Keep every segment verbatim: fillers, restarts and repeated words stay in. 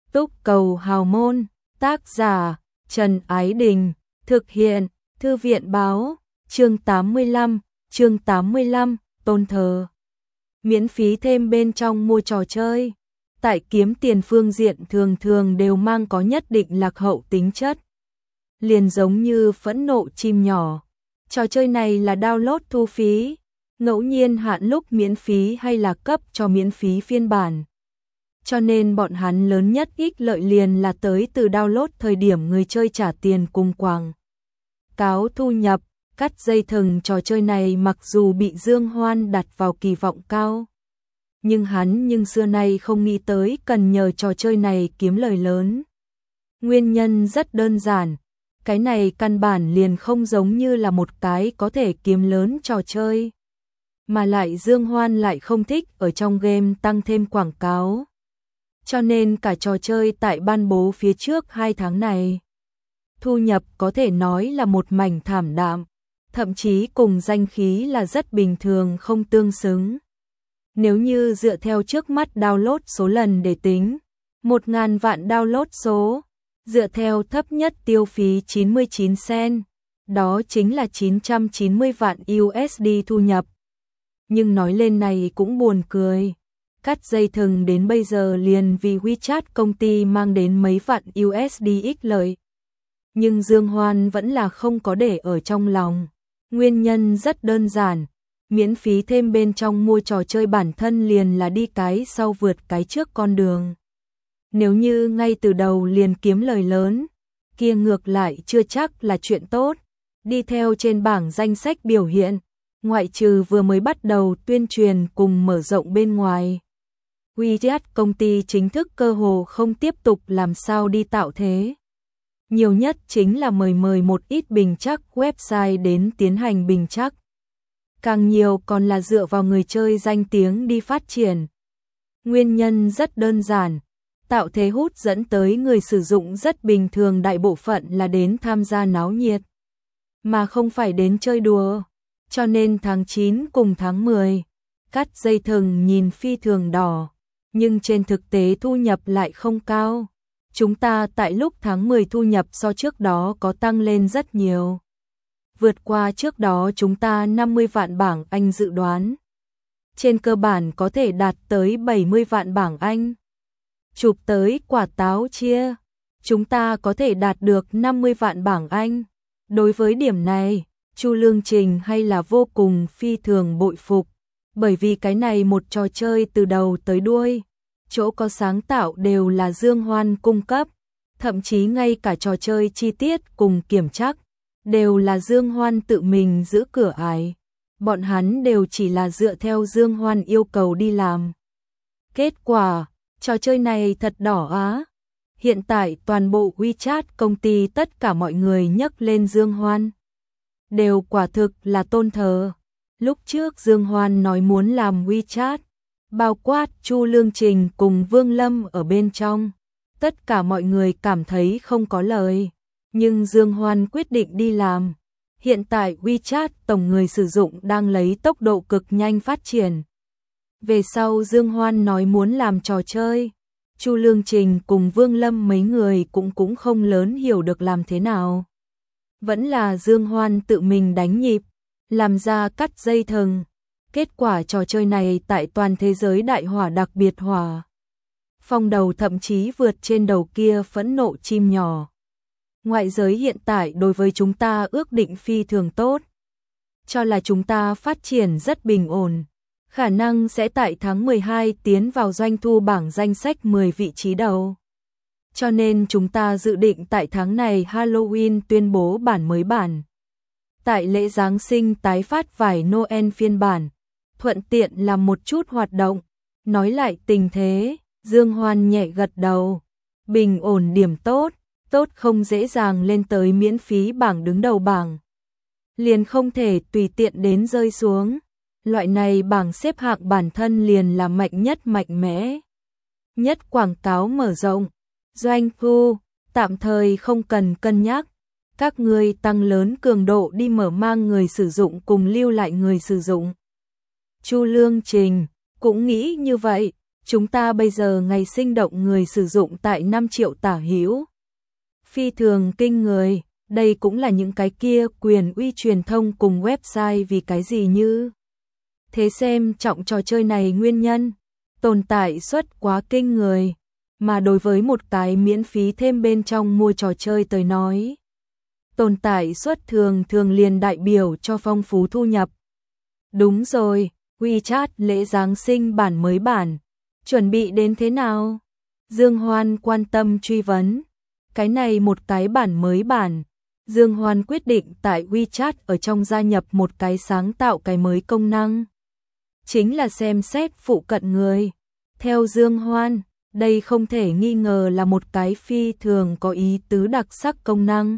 Túc Cầu Hào Môn, tác giả Trần Ái Đình, thực hiện Thư viện Báo, chương tám mươi lăm, chương tám mươi lăm, tôn thờ. Miễn phí thêm bên trong mua trò chơi. Tại kiếm tiền phương diện thường thường đều mang có nhất định lạc hậu tính chất. Liền giống như phẫn nộ chim nhỏ. Trò chơi này là download thu phí, ngẫu nhiên hạn lúc miễn phí hay là cấp cho miễn phí phiên bản. Cho nên bọn hắn lớn nhất ích lợi liền là tới từ download thời điểm người chơi trả tiền cùng quảng cáo thu nhập. Cắt dây thừng trò chơi này mặc dù bị Dương Hoan đặt vào kỳ vọng cao, nhưng hắn nhưng xưa nay không nghĩ tới cần nhờ trò chơi này kiếm lời lớn. Nguyên nhân rất đơn giản, cái này căn bản liền không giống như là một cái có thể kiếm lớn trò chơi. Mà lại Dương Hoan lại không thích ở trong game tăng thêm quảng cáo. Cho nên cả trò chơi tại ban bố phía trước hai tháng này, thu nhập có thể nói là một mảnh thảm đạm, thậm chí cùng danh khí là rất bình thường không tương xứng. Nếu như dựa theo trước mắt download số lần để tính, một ngàn vạn download số, dựa theo thấp nhất tiêu phí chín mươi chín cent, đó chính là chín trăm chín mươi vạn u ét đê thu nhập. Nhưng nói lên này cũng buồn cười. Cắt dây thừng đến bây giờ liền vì WeChat công ty mang đến mấy vạn u ét đê ích lợi. Nhưng Dương Hoan vẫn là không có để ở trong lòng. Nguyên nhân rất đơn giản, miễn phí thêm bên trong mua trò chơi bản thân liền là đi cái sau vượt cái trước con đường. Nếu như ngay từ đầu liền kiếm lời lớn, kia ngược lại chưa chắc là chuyện tốt. Đi theo trên bảng danh sách biểu hiện, ngoại trừ vừa mới bắt đầu tuyên truyền cùng mở rộng bên ngoài, WeChat công ty chính thức cơ hồ không tiếp tục làm sao đi tạo thế. Nhiều nhất chính là mời mời một ít bình chắc website đến tiến hành bình chắc. Càng nhiều còn là dựa vào người chơi danh tiếng đi phát triển. Nguyên nhân rất đơn giản, tạo thế hút dẫn tới người sử dụng rất bình thường, đại bộ phận là đến tham gia náo nhiệt, mà không phải đến chơi đùa. Cho nên tháng chín cùng tháng mười, cắt dây thừng nhìn phi thường đỏ, nhưng trên thực tế thu nhập lại không cao. Chúng ta tại lúc tháng mười thu nhập so trước đó có tăng lên rất nhiều. Vượt qua trước đó chúng ta năm mươi vạn bảng Anh dự đoán. Trên cơ bản có thể đạt tới bảy mươi vạn bảng Anh. Chụp tới quả táo chia, chúng ta có thể đạt được năm mươi vạn bảng Anh. Đối với điểm này, Chu Lương Trình hay là vô cùng phi thường bội phục. Bởi vì cái này một trò chơi từ đầu tới đuôi, chỗ có sáng tạo đều là Dương Hoan cung cấp, thậm chí ngay cả trò chơi chi tiết cùng kiểm chắc đều là Dương Hoan tự mình giữ cửa ải. Bọn hắn đều chỉ là dựa theo Dương Hoan yêu cầu đi làm. Kết quả, trò chơi này thật đỏ á. Hiện tại toàn bộ WeChat công ty tất cả mọi người nhắc lên Dương Hoan, đều quả thực là tôn thờ. Lúc trước Dương Hoan nói muốn làm WeChat, bao quát Chu Lương Trình cùng Vương Lâm ở bên trong, tất cả mọi người cảm thấy không có lời. Nhưng Dương Hoan quyết định đi làm. Hiện tại WeChat tổng người sử dụng đang lấy tốc độ cực nhanh phát triển. Về sau Dương Hoan nói muốn làm trò chơi, Chu Lương Trình cùng Vương Lâm mấy người cũng cũng không lớn hiểu được làm thế nào. Vẫn là Dương Hoan tự mình đánh nhịp, làm ra cắt dây thừng. Kết quả trò chơi này tại toàn thế giới đại hỏa, đặc biệt hỏa phong đầu, thậm chí vượt trên đầu kia phẫn nộ chim nhỏ. Ngoại giới hiện tại đối với chúng ta ước định phi thường tốt, cho là chúng ta phát triển rất bình ổn, khả năng sẽ tại tháng mười hai tiến vào doanh thu bảng danh sách mười vị trí đầu. Cho nên chúng ta dự định tại tháng này Halloween tuyên bố bản mới bản. Tại lễ Giáng sinh tái phát vải Noel phiên bản, thuận tiện làm một chút hoạt động. Nói lại tình thế, Dương Hoan nhẹ gật đầu. Bình ổn điểm tốt, tốt không dễ dàng lên tới miễn phí bảng đứng đầu bảng. Liền không thể tùy tiện đến rơi xuống. Loại này bảng xếp hạng bản thân liền là mạnh nhất, mạnh mẽ nhất. Quảng cáo mở rộng, doanh thu, tạm thời không cần cân nhắc. Các người tăng lớn cường độ đi mở mang người sử dụng cùng lưu lại người sử dụng. Chu Lương Trình cũng nghĩ như vậy. Chúng ta bây giờ ngày sinh động người sử dụng tại năm triệu tả hữu. Phi thường kinh người, đây cũng là những cái kia quyền uy truyền thông cùng website vì cái gì như. Thế xem trọng trò chơi này nguyên nhân, tồn tại suất quá kinh người, mà đối với một cái miễn phí thêm bên trong mua trò chơi tới nói. Tồn tại suất thường thường liền đại biểu cho phong phú thu nhập. Đúng rồi, WeChat lễ Giáng sinh bản mới bản, chuẩn bị đến thế nào? Dương Hoan quan tâm truy vấn. Cái này một cái bản mới bản. Dương Hoan quyết định tại WeChat ở trong gia nhập một cái sáng tạo cái mới công năng. Chính là xem xét phụ cận người. Theo Dương Hoan, đây không thể nghi ngờ là một cái phi thường có ý tứ đặc sắc công năng.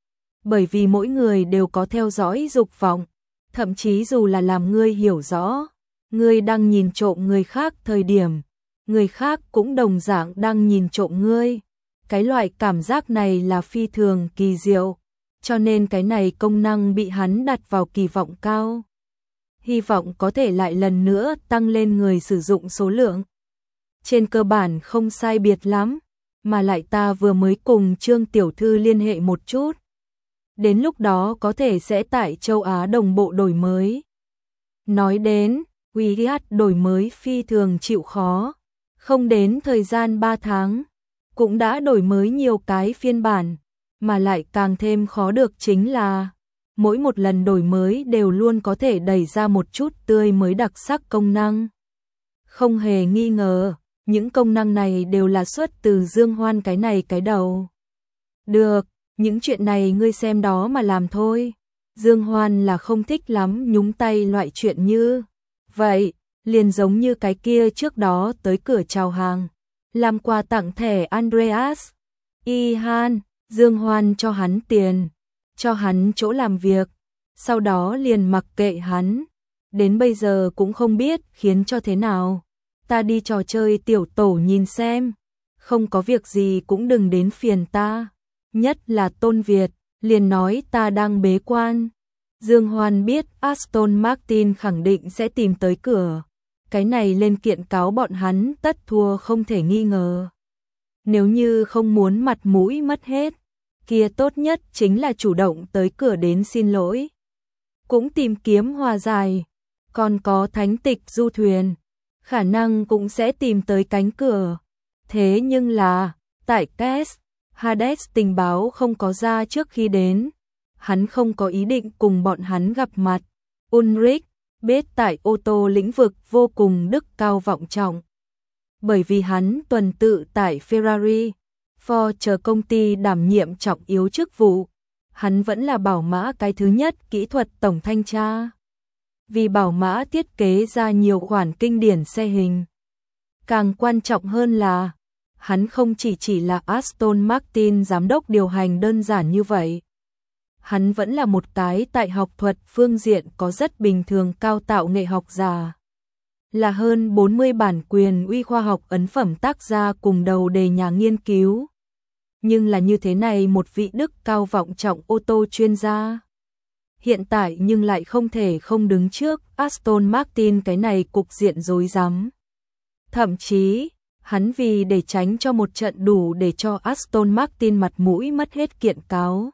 Bởi vì mỗi người đều có theo dõi dục vọng, thậm chí dù là làm ngươi hiểu rõ, ngươi đang nhìn trộm người khác thời điểm, người khác cũng đồng dạng đang nhìn trộm ngươi. Cái loại cảm giác này là phi thường kỳ diệu, cho nên cái này công năng bị hắn đặt vào kỳ vọng cao. Hy vọng có thể lại lần nữa tăng lên người sử dụng số lượng. Trên cơ bản không sai biệt lắm, mà lại ta vừa mới cùng Trương Tiểu Thư liên hệ một chút. Đến lúc đó có thể sẽ tại châu Á đồng bộ đổi mới. Nói đến, WeChat đổi mới phi thường chịu khó, không đến thời gian ba tháng, cũng đã đổi mới nhiều cái phiên bản, mà lại càng thêm khó được chính là mỗi một lần đổi mới đều luôn có thể đẩy ra một chút tươi mới đặc sắc công năng. Không hề nghi ngờ, những công năng này đều là xuất từ Dương Hoan cái này cái đầu. Được, những chuyện này ngươi xem đó mà làm thôi. Dương Hoan là không thích lắm nhúng tay loại chuyện như vậy, liền giống như cái kia trước đó tới cửa chào hàng, làm quà tặng thẻ Andreas. Y Han, Dương Hoan cho hắn tiền, cho hắn chỗ làm việc, sau đó liền mặc kệ hắn. Đến bây giờ cũng không biết khiến cho thế nào. Ta đi trò chơi tiểu tổ nhìn xem, không có việc gì cũng đừng đến phiền ta. Nhất là Tôn Việt, liền nói ta đang bế quan. Dương Hoan biết Aston Martin khẳng định sẽ tìm tới cửa. Cái này lên kiện cáo bọn hắn tất thua không thể nghi ngờ. Nếu như không muốn mặt mũi mất hết, kia tốt nhất chính là chủ động tới cửa đến xin lỗi. Cũng tìm kiếm hòa giải, còn có thánh tịch du thuyền, khả năng cũng sẽ tìm tới cánh cửa. Thế nhưng là, tại Kes, Hades tình báo không có ra trước khi đến. Hắn không có ý định cùng bọn hắn gặp mặt. Ulrich, biết tại ô tô lĩnh vực vô cùng đức cao vọng trọng. Bởi vì hắn tuần tự tại Ferrari, Ford chờ công ty đảm nhiệm trọng yếu chức vụ. Hắn vẫn là Bảo Mã cái thứ nhất kỹ thuật tổng thanh tra. Vì Bảo Mã thiết kế ra nhiều khoản kinh điển xe hình. Càng quan trọng hơn là, hắn không chỉ chỉ là Aston Martin giám đốc điều hành đơn giản như vậy. Hắn vẫn là một cái tại học thuật phương diện có rất bình thường cao tạo nghệ học giả. Là hơn bốn mươi bản quyền uy khoa học ấn phẩm tác gia cùng đầu đề nhà nghiên cứu. Nhưng là như thế này một vị đức cao vọng trọng ô tô chuyên gia. Hiện tại nhưng lại không thể không đứng trước Aston Martin cái này cục diện rối rắm. Thậm chí, hắn vì để tránh cho một trận đủ để cho Aston Martin mặt mũi mất hết kiện cáo.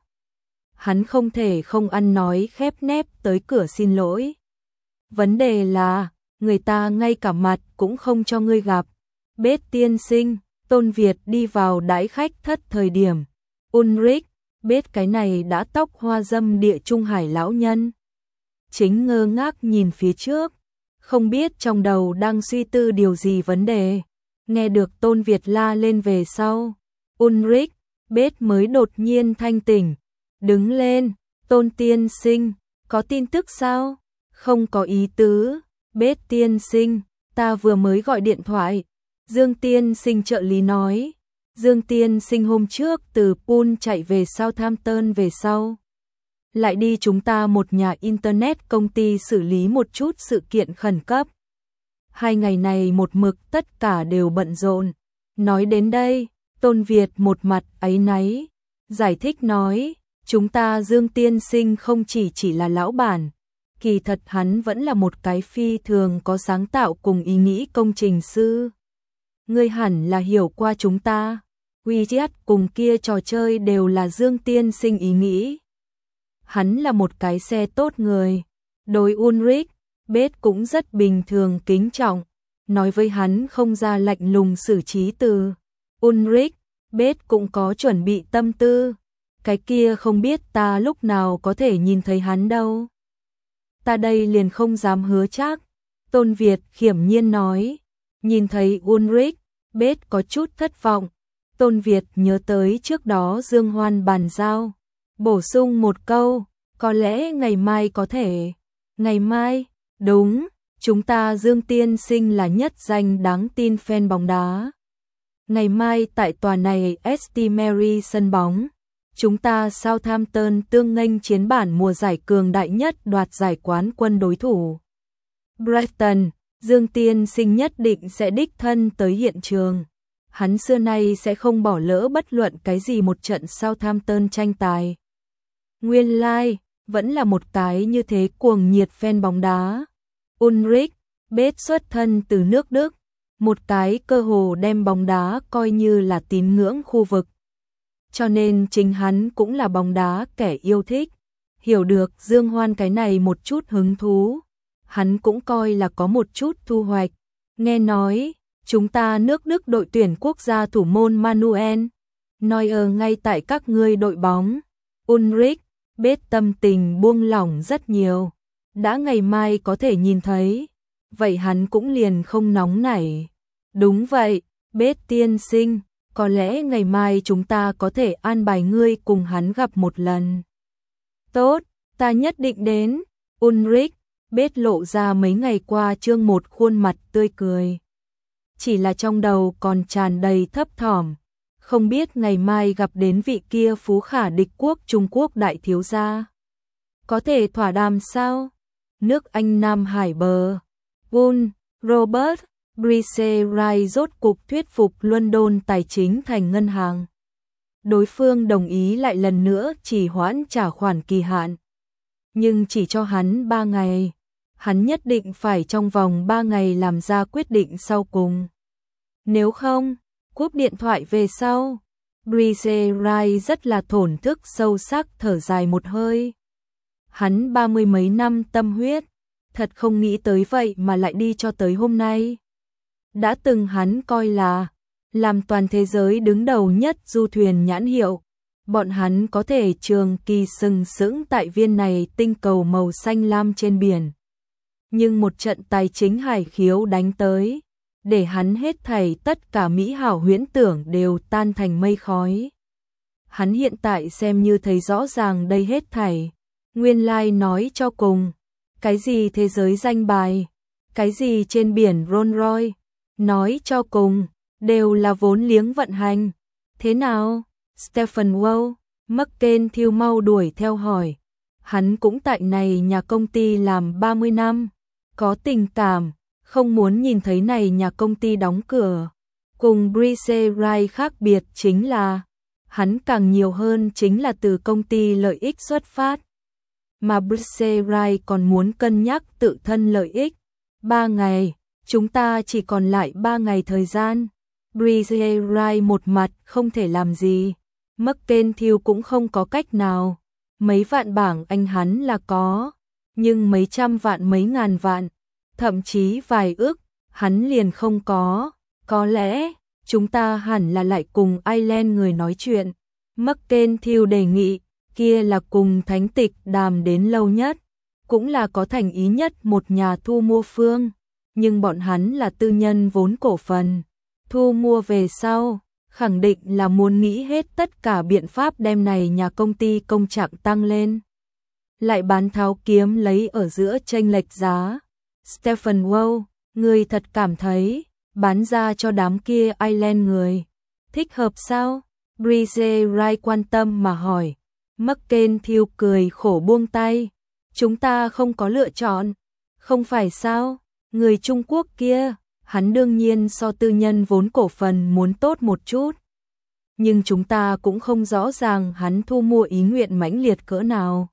Hắn không thể không ăn nói khép nép tới cửa xin lỗi. Vấn đề là, người ta ngay cả mặt cũng không cho ngươi gặp. Bết tiên sinh, Tôn Việt đi vào đãi khách thất thời điểm. Ulrich, bết cái này đã tóc hoa dâm địa trung hải lão nhân. Chính ngơ ngác nhìn phía trước, không biết trong đầu đang suy tư điều gì vấn đề. Nghe được Tôn Việt la lên về sau. Ulrich, bết mới đột nhiên thanh tỉnh. Đứng lên, Tôn tiên sinh, có tin tức sao? Không có ý tứ, bết tiên sinh, ta vừa mới gọi điện thoại. Dương tiên sinh trợ lý nói, Dương tiên sinh hôm trước từ Poole chạy về Southampton về sau. Lại đi chúng ta một nhà internet công ty xử lý một chút sự kiện khẩn cấp. Hai ngày này một mực tất cả đều bận rộn. Nói đến đây, Tôn Việt một mặt áy náy, giải thích nói, chúng ta Dương tiên sinh không chỉ chỉ là lão bản, kỳ thật hắn vẫn là một cái phi thường có sáng tạo cùng ý nghĩ công trình sư. ngươi hẳn là hiểu qua chúng ta. Widget cùng kia trò chơi đều là Dương tiên sinh ý nghĩ. Hắn là một cái xe tốt người. Đối Ulrich, Bết cũng rất bình thường kính trọng. Nói với hắn không ra lạnh lùng xử trí từ. Ulrich, Bết cũng có chuẩn bị tâm tư. Cái kia không biết ta lúc nào có thể nhìn thấy hắn đâu. Ta đây liền không dám hứa chắc. Tôn Việt khiểm nhiên nói. Nhìn thấy Ulrich, Bết có chút thất vọng. Tôn Việt nhớ tới trước đó Dương Hoan bàn giao. Bổ sung một câu, có lẽ ngày mai có thể. Ngày mai, đúng, chúng ta Dương tiên sinh là nhất danh đáng tin fan bóng đá. Ngày mai tại tòa này ét tê Mary sân bóng, chúng ta Southampton tương nghênh chiến bản mùa giải cường đại nhất đoạt giải quán quân đối thủ. Brighton, Dương tiên sinh nhất định sẽ đích thân tới hiện trường. Hắn xưa nay sẽ không bỏ lỡ bất luận cái gì một trận Southampton tranh tài. Nguyên lai, like, vẫn là một cái như thế cuồng nhiệt fan bóng đá. Ulrich, Bết xuất thân từ nước Đức, một cái cơ hồ đem bóng đá coi như là tín ngưỡng khu vực. Cho nên chính hắn cũng là bóng đá kẻ yêu thích, hiểu được Dương Hoan cái này một chút hứng thú. Hắn cũng coi là có một chút thu hoạch. Nghe nói, chúng ta nước Đức đội tuyển quốc gia thủ môn Manuel Neuer ngay tại các ngươi đội bóng. Ulrich, Bết tâm tình buông lỏng rất nhiều. Đã ngày mai có thể nhìn thấy, vậy hắn cũng liền không nóng nảy. Đúng vậy, Bết tiên sinh, có lẽ ngày mai chúng ta có thể an bài ngươi cùng hắn gặp một lần. Tốt, ta nhất định đến. Ulrich, Bết lộ ra mấy ngày qua chương một khuôn mặt tươi cười. Chỉ là trong đầu còn tràn đầy thấp thỏm, không biết ngày mai gặp đến vị kia phú khả địch quốc Trung Quốc đại thiếu gia. Có thể thỏa đàm sao? Nước Anh Nam Hải bờ. Gun, Robert, Brice Wright rốt cục thuyết phục London tài chính thành ngân hàng. Đối phương đồng ý lại lần nữa chỉ hoãn trả khoản kỳ hạn. Nhưng chỉ cho hắn ba ngày. Hắn nhất định phải trong vòng ba ngày làm ra quyết định sau cùng. Nếu không, cúp điện thoại về sau. Brice Wright rất là thổn thức sâu sắc thở dài một hơi. Hắn ba mươi mấy năm tâm huyết, thật không nghĩ tới vậy mà lại đi cho tới hôm nay. Đã từng hắn coi là làm toàn thế giới đứng đầu nhất du thuyền nhãn hiệu. Bọn hắn có thể trường kỳ sừng sững tại viên này tinh cầu màu xanh lam trên biển. Nhưng một trận tài chính hải khiếu đánh tới, để hắn hết thảy tất cả mỹ hảo huyễn tưởng đều tan thành mây khói. Hắn hiện tại xem như thấy rõ ràng đây hết thảy. Nguyên lai like nói cho cùng, cái gì thế giới danh bài, cái gì trên biển Rolls Royce, nói cho cùng, đều là vốn liếng vận hành. Thế nào? Stephen Wow, McKen thiêu mau đuổi theo hỏi. Hắn cũng tại này nhà công ty làm ba mươi năm, có tình cảm, không muốn nhìn thấy này nhà công ty đóng cửa. Cùng Brice Wright khác biệt chính là, hắn càng nhiều hơn chính là từ công ty lợi ích xuất phát. Mà Brice Wright còn muốn cân nhắc tự thân lợi ích. Ba ngày, chúng ta chỉ còn lại ba ngày thời gian. Brice Wright một mặt không thể làm gì. McKen thiêu cũng không có cách nào. Mấy vạn bảng Anh hắn là có, nhưng mấy trăm vạn mấy ngàn vạn, thậm chí vài ức, hắn liền không có. Có lẽ, chúng ta hẳn là lại cùng Ireland người nói chuyện. McKen thiêu đề nghị, kia là cùng thánh tịch đàm đến lâu nhất, cũng là có thành ý nhất một nhà thu mua phương, nhưng bọn hắn là tư nhân vốn cổ phần. Thu mua về sau, khẳng định là muốn nghĩ hết tất cả biện pháp đem này nhà công ty công trạng tăng lên. Lại bán tháo kiếm lấy ở giữa chênh lệch giá. Stephen Wow, người thật cảm thấy, bán ra cho đám kia Ireland người. Thích hợp sao? Brice Wright quan tâm mà hỏi. McKen thiêu cười khổ buông tay. Chúng ta không có lựa chọn. Không phải sao? Người Trung Quốc kia, hắn đương nhiên so tư nhân vốn cổ phần muốn tốt một chút. Nhưng chúng ta cũng không rõ ràng hắn thu mua ý nguyện mãnh liệt cỡ nào.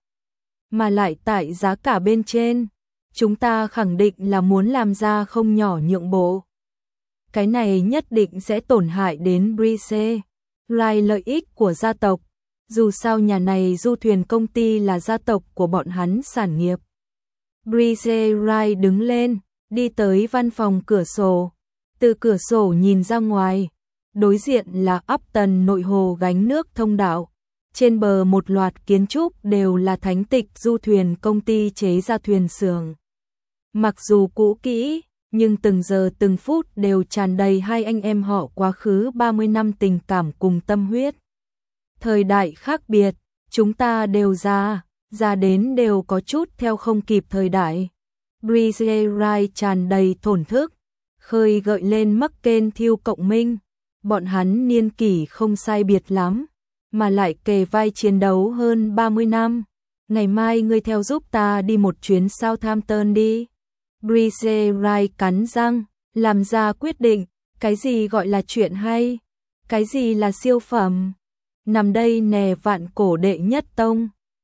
Mà lại tại giá cả bên trên, chúng ta khẳng định là muốn làm ra không nhỏ nhượng bộ. cái này nhất định sẽ tổn hại đến Breeze Rai lợi ích của gia tộc. Dù sao nhà này du thuyền công ty là gia tộc của bọn hắn sản nghiệp. Breeze Rai đứng lên, đi tới văn phòng cửa sổ. Từ cửa sổ nhìn ra ngoài, đối diện là Upton nội hồ gánh nước thông đạo. Trên bờ một loạt kiến trúc đều là thánh tịch du thuyền công ty chế ra thuyền xưởng. Mặc dù cũ kỹ, nhưng từng giờ từng phút đều tràn đầy hai anh em họ quá khứ ba mươi năm tình cảm cùng tâm huyết. Thời đại khác biệt, chúng ta đều già, già đến đều có chút theo không kịp thời đại. Breeze Rai tràn đầy thổn thức, khơi gợi lên mắc kên thiêu cộng minh. Bọn hắn niên kỷ không sai biệt lắm, mà lại kề vai chiến đấu hơn ba mươi năm. Ngày mai ngươi theo giúp ta đi một chuyến Southampton đi. Breeze Rai cắn răng, làm ra quyết định. Cái gì gọi là chuyện hay? Cái gì là siêu phẩm? Nằm đây nè vạn cổ đệ nhất tông.